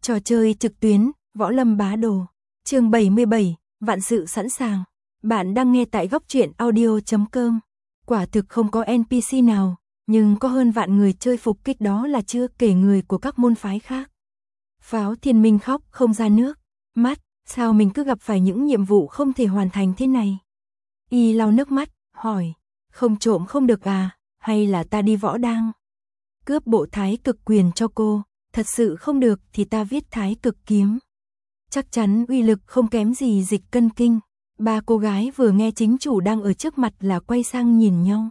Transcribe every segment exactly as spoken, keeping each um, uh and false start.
Trò chơi trực tuyến, Võ Lâm Bá Đồ. Chương bảy mươi bảy, vạn sự sẵn sàng. Bạn đang nghe tại góc truyện audio chấm com. Quả thực không có en pê xê nào, nhưng có hơn vạn người chơi phục kích, đó là chưa kể người của các môn phái khác. Pháo Thiên Minh khóc không ra nước mắt, sao mình cứ gặp phải những nhiệm vụ không thể hoàn thành thế này? Y lau nước mắt, hỏi, không trộm không được à, hay là ta đi võ đang cướp bộ thái cực quyền cho cô? Thật sự không được thì ta viết thái cực kiếm. Chắc chắn uy lực không kém gì dịch cân kinh. Ba cô gái vừa nghe chính chủ đang ở trước mặt là quay sang nhìn nhau.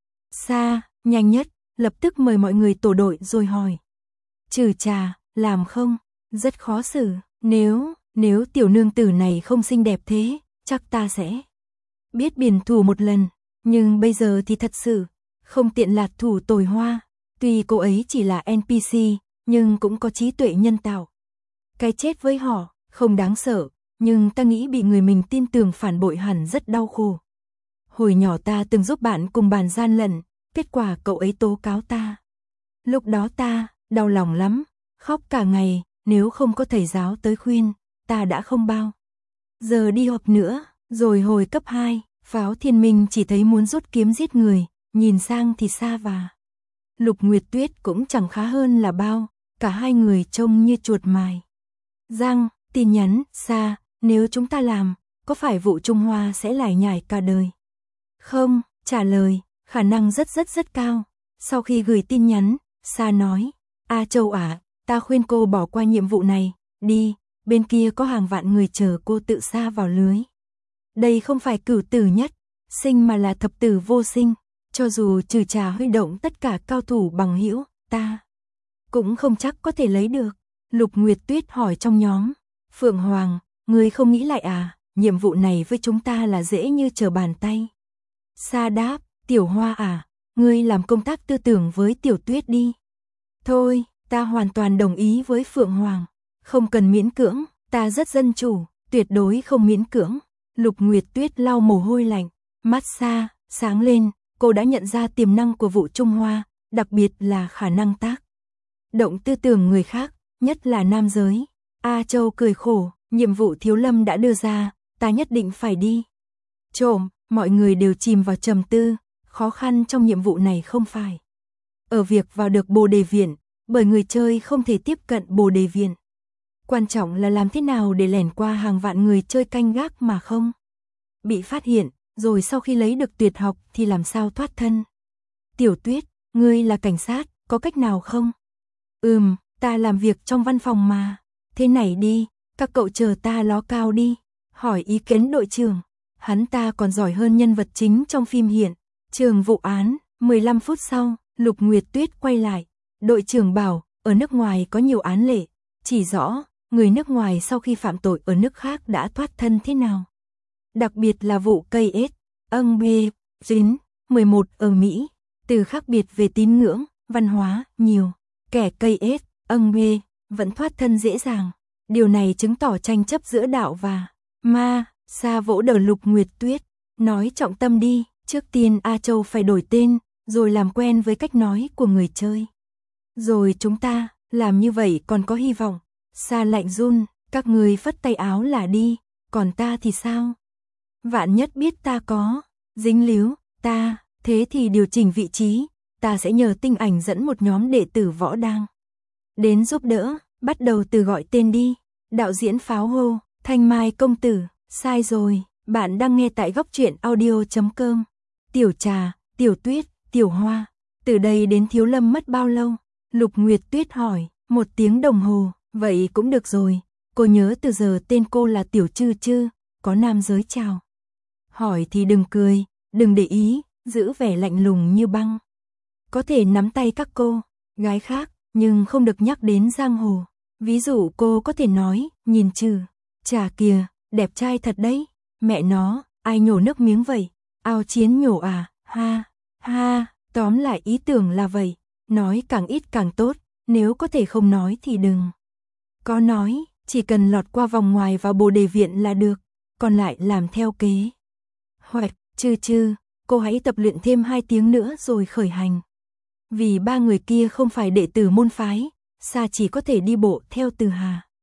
Sa, nhanh nhất, lập tức mời mọi người tổ đội rồi hỏi. Trừ trà, làm không? Rất khó xử, nếu, nếu tiểu nương tử này không xinh đẹp thế, chắc ta sẽ biết biển thủ một lần. Nhưng bây giờ thì thật sự, không tiện lạt thủ Tồi Hoa. Tuy cô ấy chỉ là en pê xê, nhưng cũng có trí tuệ nhân tạo. Cái chết với họ, không đáng sợ, nhưng ta nghĩ bị người mình tin tưởng phản bội hẳn rất đau khổ. Hồi nhỏ ta từng giúp bạn cùng bàn gian lận, kết quả cậu ấy tố cáo ta. Lúc đó ta, đau lòng lắm, khóc cả ngày, nếu không có thầy giáo tới khuyên, ta đã không bao giờ đi học nữa. Rồi hồi cấp hai, Pháo Thiên Minh chỉ thấy muốn rút kiếm giết người, nhìn sang thì Sa và Lục Nguyệt Tuyết cũng chẳng khá hơn là bao, cả hai người trông như chuột mài. Giang, tin nhắn, Sa, nếu chúng ta làm, có phải vụ Trung Hoa sẽ lải nhải cả đời? Không, trả lời, khả năng rất rất rất cao. Sau khi gửi tin nhắn, Sa nói, A Châu à, ta khuyên cô bỏ qua nhiệm vụ này, đi, bên kia có hàng vạn người chờ cô tự sa vào lưới. Đây không phải cửu tử nhất sinh mà là thập tử vô sinh. Cho dù Trừ Trà huy động tất cả cao thủ bằng hữu, ta cũng không chắc có thể lấy được. Lục Nguyệt Tuyết hỏi trong nhóm, Phượng Hoàng, ngươi không nghĩ lại à, nhiệm vụ này với chúng ta là dễ như trở bàn tay. Sa đáp, Tiểu Hoa à, ngươi làm công tác tư tưởng với Tiểu Tuyết đi. Thôi, ta hoàn toàn đồng ý với Phượng Hoàng, không cần miễn cưỡng, ta rất dân chủ, tuyệt đối không miễn cưỡng. Lục Nguyệt Tuyết lau mồ hôi lạnh, mắt Sa sáng lên. Cô đã nhận ra tiềm năng của vụ Trung Hoa, đặc biệt là khả năng tác động tư tưởng người khác, nhất là nam giới. A Châu cười khổ, nhiệm vụ Thiếu Lâm đã đưa ra, ta nhất định phải đi. Trộm, mọi người đều chìm vào trầm tư, khó khăn trong nhiệm vụ này không phải ở việc vào được Bồ Đề Viện, bởi người chơi không thể tiếp cận Bồ Đề Viện. Quan trọng là làm thế nào để lẻn qua hàng vạn người chơi canh gác mà không bị phát hiện. Rồi sau khi lấy được tuyệt học thì làm sao thoát thân? Tiểu Tuyết, ngươi là cảnh sát, có cách nào không? Ừm, ta làm việc trong văn phòng mà. Thế này đi, các cậu chờ ta ló cao đi. Hỏi ý kiến đội trưởng. Hắn ta còn giỏi hơn nhân vật chính trong phim hiện trường vụ án. mười lăm phút sau, Lục Nguyệt Tuyết quay lại. Đội trưởng bảo, ở nước ngoài có nhiều án lệ. Chỉ rõ, người nước ngoài sau khi phạm tội ở nước khác đã thoát thân thế nào. Đặc biệt là vụ cây ết, âng bê, dính, mười một ở Mỹ, từ khác biệt về tín ngưỡng, văn hóa, nhiều, kẻ cây ết, âng bê, vẫn thoát thân dễ dàng. Điều này chứng tỏ tranh chấp giữa đạo và ma. Sa vỗ đầu Lục Nguyệt Tuyết, nói trọng tâm đi, trước tiên A Châu phải đổi tên, rồi làm quen với cách nói của người chơi. Rồi chúng ta, làm như vậy còn có hy vọng. Sa lạnh run, các người phất tay áo là đi, còn ta thì sao? Vạn nhất biết ta có dính líu, ta, thế thì điều chỉnh vị trí, ta sẽ nhờ Tinh Ảnh dẫn một nhóm đệ tử võ đang đến giúp đỡ, bắt đầu từ gọi tên đi. Đạo diễn Pháo hô, Thanh Mai công tử, sai rồi, bạn đang nghe tại góc truyện audio chấm com. Tiểu Trà, Tiểu Tuyết, Tiểu Hoa, từ đây đến Thiếu Lâm mất bao lâu? Lục Nguyệt Tuyết hỏi, một tiếng đồng hồ, vậy cũng được rồi, cô nhớ từ giờ tên cô là Tiểu Chư chứ, có nam giới chào. Hỏi thì đừng cười, đừng để ý, giữ vẻ lạnh lùng như băng. Có thể nắm tay các cô gái khác, nhưng không được nhắc đến giang hồ. Ví dụ cô có thể nói, nhìn Trừ Trà kìa, đẹp trai thật đấy. Mẹ nó, ai nhổ nước miếng vậy? Ao Chiến nhổ à? Ha, ha, tóm lại ý tưởng là vậy. Nói càng ít càng tốt, nếu có thể không nói thì đừng có nói, chỉ cần lọt qua vòng ngoài vào Bồ Đề Viện là được, còn lại làm theo kế. Hoặc, Chư Chư, cô hãy tập luyện thêm hai tiếng nữa rồi khởi hành. Vì ba người kia không phải đệ tử môn phái, Sa chỉ có thể đi bộ theo Từ Hà.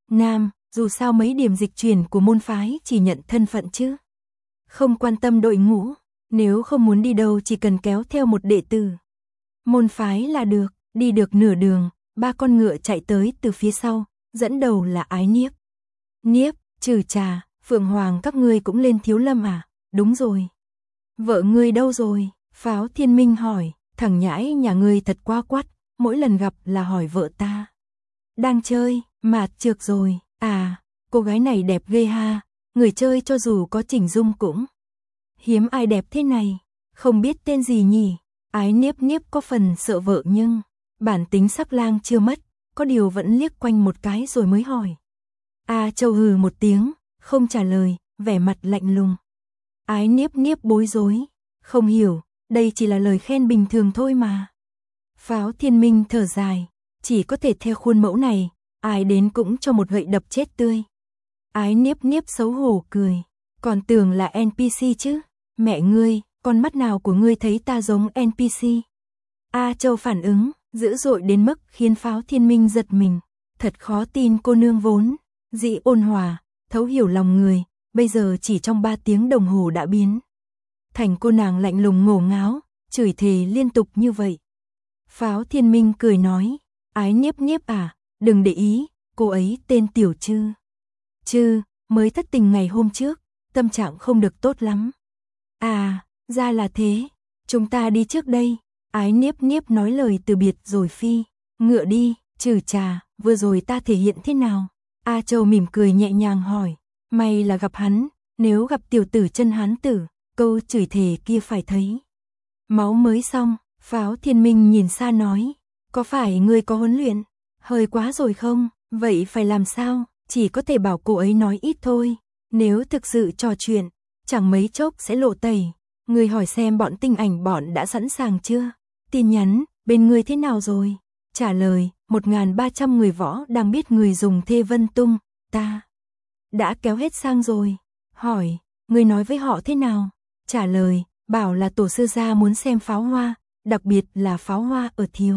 Nam, dù sao mấy điểm dịch chuyển của môn phái chỉ nhận thân phận chứ. Không quan tâm đội ngũ, nếu không muốn đi đâu chỉ cần kéo theo một đệ tử. Môn phái là được, đi được nửa đường, ba con ngựa chạy tới từ phía sau, dẫn đầu là Ái Niếp. Niếp, Trừ Trà, Phượng Hoàng các ngươi cũng lên Thiếu Lâm à? Đúng rồi. Vợ ngươi đâu rồi? Pháo Thiên Minh hỏi, thằng nhãi nhà ngươi thật quá quắt, mỗi lần gặp là hỏi vợ ta. Đang chơi, mạt trược rồi, à, cô gái này đẹp ghê ha, người chơi cho dù có chỉnh dung cũng. Hiếm ai đẹp thế này, không biết tên gì nhỉ? Ái Niếp Niếp có phần sợ vợ nhưng, bản tính sắc lang chưa mất, có điều vẫn liếc quanh một cái rồi mới hỏi. A Châu hừ một tiếng, không trả lời, vẻ mặt lạnh lùng. Ái Niếp Niếp bối rối, không hiểu, đây chỉ là lời khen bình thường thôi mà. Pháo Thiên Minh thở dài, chỉ có thể theo khuôn mẫu này, ai đến cũng cho một gậy đập chết tươi. Ái Niếp Niếp xấu hổ cười, còn tưởng là en pê xê chứ, mẹ ngươi, con mắt nào của ngươi thấy ta giống en pê xê? A Châu phản ứng, dữ dội đến mức khiến Pháo Thiên Minh giật mình, thật khó tin cô nương vốn dị ôn hòa, thấu hiểu lòng người, bây giờ chỉ trong ba tiếng đồng hồ đã biến thành cô nàng lạnh lùng ngổ ngáo, chửi thề liên tục như vậy. Pháo Thiên Minh cười nói, Ái Niếp Niếp à, đừng để ý, cô ấy tên Tiểu Trư. Trư, mới thất tình ngày hôm trước, tâm trạng không được tốt lắm. À, ra là thế, chúng ta đi trước đây. Ái Niếp Niếp nói lời từ biệt rồi phi, ngựa đi. Trừ Trà, vừa rồi ta thể hiện thế nào? A Châu mỉm cười nhẹ nhàng hỏi, may là gặp hắn, nếu gặp tiểu tử chân hán tử, câu chửi thề kia phải thấy. Máu mới xong, Pháo Thiên Minh nhìn xa nói, có phải ngươi có huấn luyện? Hơi quá rồi không? Vậy phải làm sao? Chỉ có thể bảo cô ấy nói ít thôi, nếu thực sự trò chuyện, chẳng mấy chốc sẽ lộ tẩy. Ngươi hỏi xem bọn tinh ảnh bọn đã sẵn sàng chưa? Tin nhắn, bên ngươi thế nào rồi? Trả lời, một nghìn ba trăm người võ đang biết người dùng Thê Vân Tung, ta đã kéo hết sang rồi. Hỏi, ngươi nói với họ thế nào? Trả lời, bảo là tổ sư gia muốn xem pháo hoa, đặc biệt là pháo hoa ở Thiếu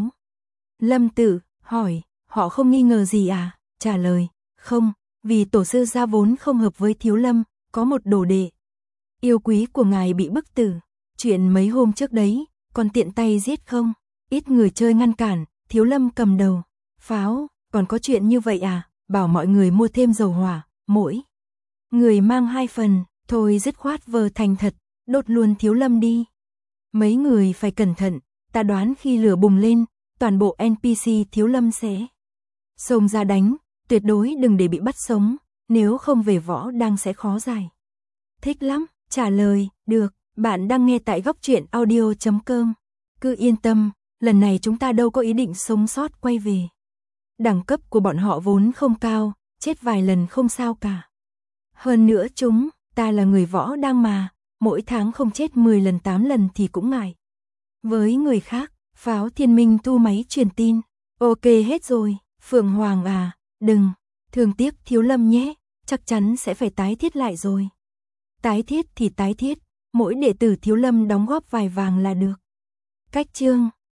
Lâm Tự. Hỏi, họ không nghi ngờ gì à? Trả lời, không, vì tổ sư gia vốn không hợp với Thiếu Lâm, có một đồ đệ yêu quý của ngài bị bức tử. Chuyện mấy hôm trước đấy, còn tiện tay giết không? Ít người chơi ngăn cản, Thiếu Lâm cầm đầu. Pháo, còn có chuyện như vậy à? Bảo mọi người mua thêm dầu hỏa, mỗi người mang hai phần, thôi dứt khoát vờ thành thật, đốt luôn Thiếu Lâm đi. Mấy người phải cẩn thận, ta đoán khi lửa bùng lên, toàn bộ en pê xê Thiếu Lâm sẽ xông ra đánh, tuyệt đối đừng để bị bắt sống, nếu không về võ đang sẽ khó giải. Thích lắm, trả lời, được, bạn đang nghe tại góc truyện audio chấm com. Cứ yên tâm, lần này chúng ta đâu có ý định sống sót quay về. Đẳng cấp của bọn họ vốn không cao, chết vài lần không sao cả. Hơn nữa chúng, ta là người võ đang mà, mỗi tháng không chết mười lần tám lần thì cũng ngại. Với người khác, Pháo Thiên Minh thu máy truyền tin. Ok hết rồi, Phượng Hoàng à, đừng, thương tiếc Thiếu Lâm nhé, chắc chắn sẽ phải tái thiết lại rồi. Tái thiết thì tái thiết, mỗi đệ tử Thiếu Lâm đóng góp vài vàng là được. Cách chương